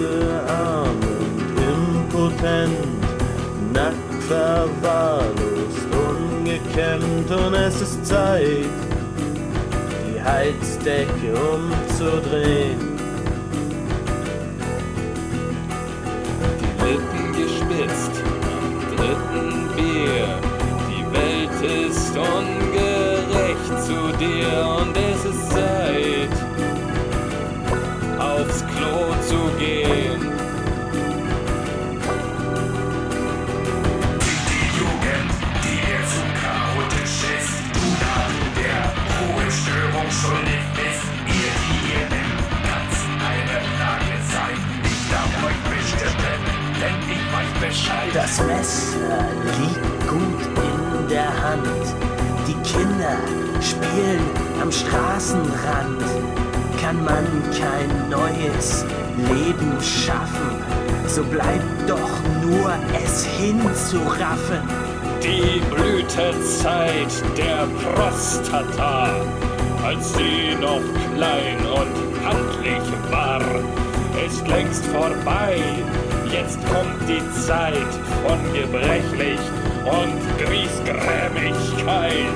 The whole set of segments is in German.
Masse arm und impotent, nackt, verwahrlost, ungekämmt, und es ist Zeit, die Heizdecke umzudrehen. Die Lippen gespitzt am dritten Bier. Die Welt ist ungerecht zu dir und es ist Zeit, aufs Klo zu gehen. Die Jugend, die dir zu chaotisch ist, du da, der Ruhestörung schuldig bist, ihr, die ihr im Ganzen eine Plage seid, ich darf euch bestimmen, denn ich weiß Bescheid. Das Messer liegt gut in der Hand. Die Kinder spielen am Straßenrand. Kann man kein neues Leben schaffen, so bleibt doch nur es hinzuraffen. Die Blütezeit der Prostata, als sie noch klein und handlich war, ist längst vorbei. Jetzt kommt die Zeit von Gebrechlich und Griesgrämigkeit.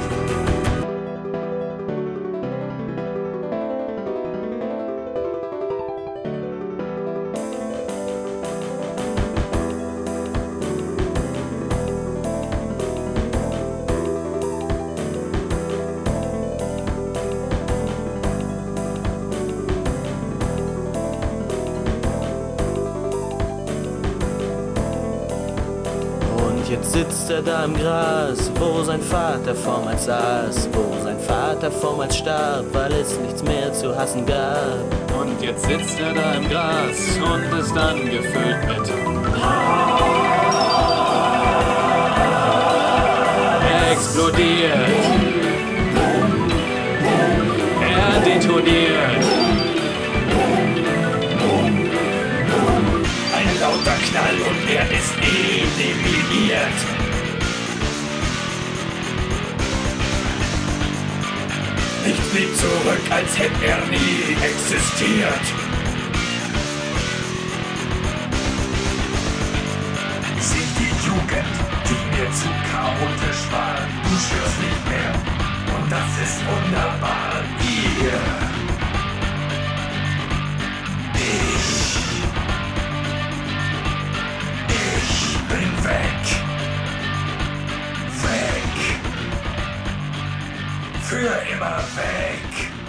Jetzt sitzt er da im Gras, wo sein Vater vormals saß, wo sein Vater vormals starb, weil es nichts mehr zu hassen gab. Und jetzt sitzt er da im Gras und ist angefüllt mit Er explodiert. Er detoniert. Ein lauter Knall und er ist eliminiert. Nichts blieb zurück, als hätte er nie existiert. Sieh die Jugend, die mir zu chaotisch war. Du störst nicht mehr und das ist wunderbar. Ihr bin weg. Weg. Für immer weg.